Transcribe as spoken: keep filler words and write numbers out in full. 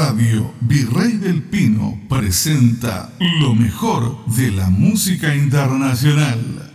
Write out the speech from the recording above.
Radio Virrey del Pino presenta lo mejor de la música internacional.